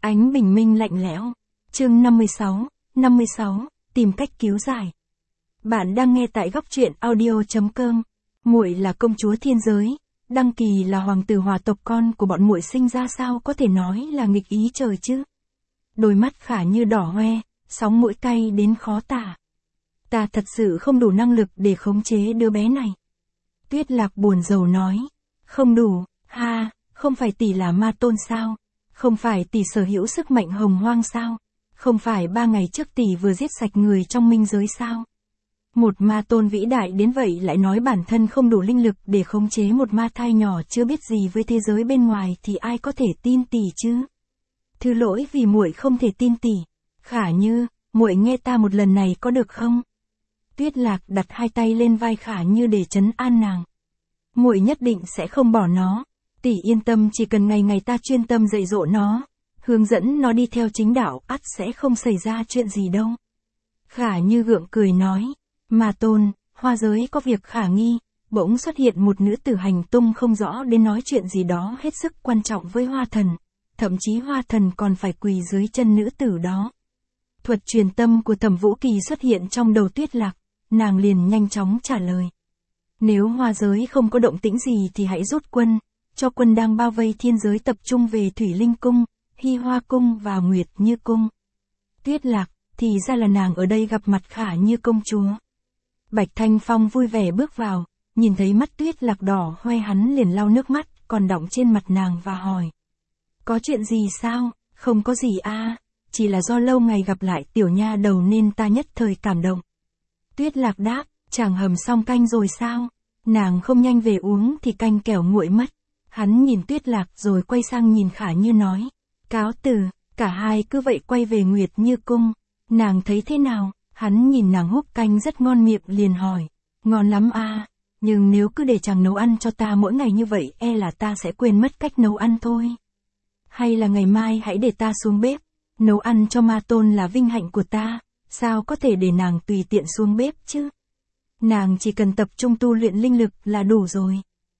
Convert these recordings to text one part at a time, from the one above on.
Ánh bình minh lạnh lẽo. Chương 56, tìm cách cứu giải. Bạn đang nghe tại góc truyện audio.com. Muội là công chúa thiên giới, Đăng Kỳ là hoàng tử hỏa tộc, con của bọn muội sinh ra sao có thể nói là nghịch ý trời chứ. Đôi mắt Khả Như đỏ hoe, sóng mũi cay đến khó tả. Ta thật sự không đủ năng lực để khống chế đứa bé này. Tuyết Lạc buồn rầu nói. Không đủ, ha, không phải tỷ là ma tôn sao? Không phải tỷ sở hữu sức mạnh hồng hoang sao? Không phải 3 ngày trước tỷ vừa giết sạch người trong minh giới sao? Một ma tôn vĩ đại đến vậy lại nói bản thân không đủ linh lực để khống chế một ma thai nhỏ chưa biết gì với thế giới bên ngoài thì ai có thể tin tỷ chứ? Thứ lỗi vì muội không thể tin tỷ. Khả Như, muội nghe ta một lần này có được không? Tuyết Lạc đặt hai tay lên vai Khả Như để trấn an nàng. Muội nhất định sẽ không bỏ nó. Tỷ yên tâm, chỉ cần ngày ngày ta chuyên tâm dạy dỗ nó, hướng dẫn nó đi theo chính đạo, ắt sẽ không xảy ra chuyện gì đâu. Khả Như gượng cười nói. Ma tôn, hoa giới có việc khả nghi, bỗng xuất hiện một nữ tử hành tung không rõ đến nói chuyện gì đó hết sức quan trọng với Hoa Thần. Thậm chí Hoa Thần còn phải quỳ dưới chân nữ tử đó. Thuật truyền tâm của Thẩm Vũ Kỳ xuất hiện trong đầu Tuyết Lạc, nàng liền nhanh chóng trả lời. Nếu hoa giới không có động tĩnh gì thì hãy rút quân, cho quân đang bao vây thiên giới tập trung về Thủy Linh Cung, Hy Hoa Cung và Nguyệt Như Cung. Tuyết Lạc, thì ra là nàng ở đây gặp mặt Khả Như công chúa. Bạch Thanh Phong vui vẻ bước vào, nhìn thấy mắt Tuyết Lạc đỏ hoe hắn liền lau nước mắt còn đọng trên mặt nàng và hỏi. Có chuyện gì sao? Không có gì a, chỉ là do lâu ngày gặp lại tiểu nha đầu nên ta nhất thời cảm động. Tuyết Lạc đáp, chàng hầm xong canh rồi sao? Nàng không nhanh về uống thì canh kẻo nguội mất. Hắn nhìn Tuyết Lạc rồi quay sang nhìn Khả Như nói. Cáo từ, cả hai cứ vậy quay về Nguyệt Như Cung. Nàng thấy thế nào? Hắn nhìn nàng húp canh rất ngon miệng liền hỏi. Ngon lắm a, nhưng nếu cứ để chàng nấu ăn cho ta mỗi ngày như vậy e là ta sẽ quên mất cách nấu ăn thôi. Hay là ngày mai hãy để ta xuống bếp. Nấu ăn cho ma tôn là vinh hạnh của ta, sao có thể để nàng tùy tiện xuống bếp chứ? Nàng chỉ cần tập trung tu luyện linh lực là đủ rồi.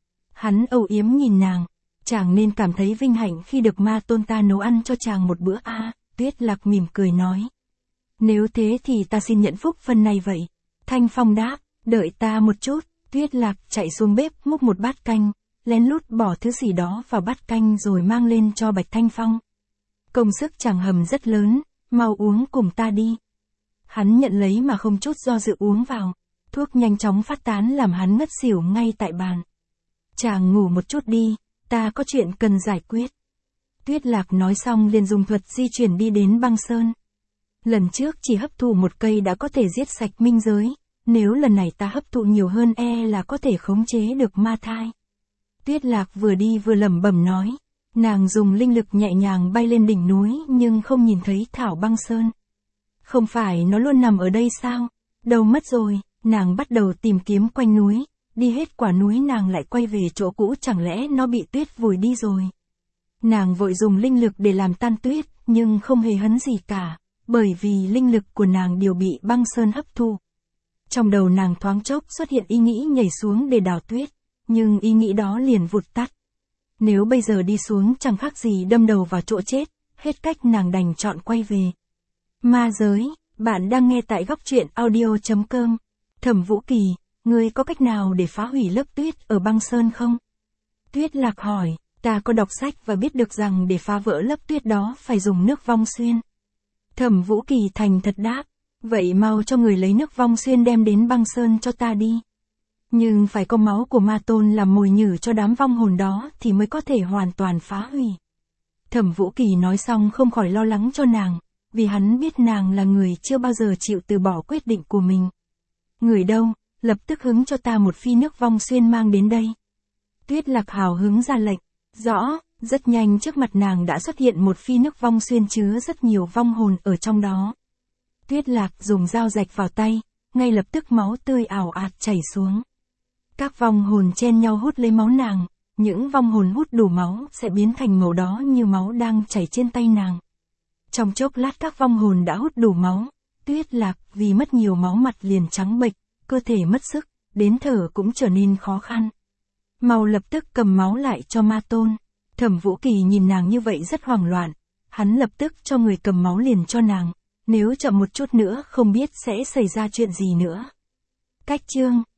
Hắn âu yếm nhìn nàng, chàng nên cảm thấy vinh hạnh khi được ma tôn ta nấu ăn cho chàng một bữa a. Tuyết Lạc mỉm cười nói. Nếu thế thì ta xin nhận phúc phần này vậy. Thanh Phong đáp, đợi ta một chút. Tuyết Lạc chạy xuống bếp múc một bát canh, lén lút bỏ thứ gì đó vào bát canh rồi mang lên cho Bạch Thanh Phong. Công sức chàng hầm rất lớn, mau uống cùng ta đi. Hắn nhận lấy mà không chút do dự uống vào. Thuốc nhanh chóng phát tán làm hắn ngất xỉu ngay tại bàn. Chàng ngủ một chút đi, ta có chuyện cần giải quyết. Tuyết Lạc nói xong liền dùng thuật di chuyển đi đến băng sơn. Lần trước chỉ hấp thụ một cây đã có thể giết sạch minh giới, nếu lần này ta hấp thụ nhiều hơn e là có thể khống chế được ma thai. Tuyết Lạc vừa đi vừa lẩm bẩm nói. Nàng dùng linh lực nhẹ nhàng bay lên đỉnh núi nhưng không nhìn thấy thảo băng sơn. Không phải nó luôn nằm ở đây sao? Đâu mất rồi, nàng bắt đầu tìm kiếm quanh núi, đi hết quả núi nàng lại quay về chỗ cũ, chẳng lẽ nó bị tuyết vùi đi rồi. Nàng vội dùng linh lực để làm tan tuyết, nhưng không hề hấn gì cả, bởi vì linh lực của nàng đều bị băng sơn hấp thu. Trong đầu nàng thoáng chốc xuất hiện ý nghĩ nhảy xuống để đào tuyết, nhưng ý nghĩ đó liền vụt tắt. Nếu bây giờ đi xuống chẳng khác gì đâm đầu vào chỗ chết, hết cách nàng đành chọn quay về. Ma giới, bạn đang nghe tại góc truyện audio.com. Thẩm Vũ Kỳ, ngươi có cách nào để phá hủy lớp tuyết ở băng sơn không? Tuyết Lạc hỏi, ta có đọc sách và biết được rằng để phá vỡ lớp tuyết đó phải dùng nước vong xuyên. Thẩm Vũ Kỳ thành thật đáp, vậy mau cho người lấy nước vong xuyên đem đến băng sơn cho ta đi. Nhưng phải có máu của ma tôn làm mồi nhử cho đám vong hồn đó thì mới có thể hoàn toàn phá hủy. Thẩm Vũ Kỳ nói xong không khỏi lo lắng cho nàng, vì hắn biết nàng là người chưa bao giờ chịu từ bỏ quyết định của mình. Người đâu, lập tức hứng cho ta một phi nước vong xuyên mang đến đây. Tuyết Lạc hào hứng ra lệnh. Rõ, rất nhanh trước mặt nàng đã xuất hiện một phi nước vong xuyên chứa rất nhiều vong hồn ở trong đó. Tuyết Lạc dùng dao rạch vào tay, ngay lập tức máu tươi ào ạt chảy xuống. Các vong hồn chen nhau hút lấy máu nàng, những vong hồn hút đủ máu sẽ biến thành màu đó như máu đang chảy trên tay nàng. Trong chốc lát các vong hồn đã hút đủ máu, Tuyết Lạc vì mất nhiều máu mặt liền trắng bệch, cơ thể mất sức, đến thở cũng trở nên khó khăn. Mau lập tức cầm máu lại cho ma tôn. Thẩm Vũ Kỳ nhìn nàng như vậy rất hoảng loạn, Hắn lập tức cho người cầm máu liền cho nàng. Nếu chậm một chút nữa không biết sẽ xảy ra chuyện gì nữa. Cách chương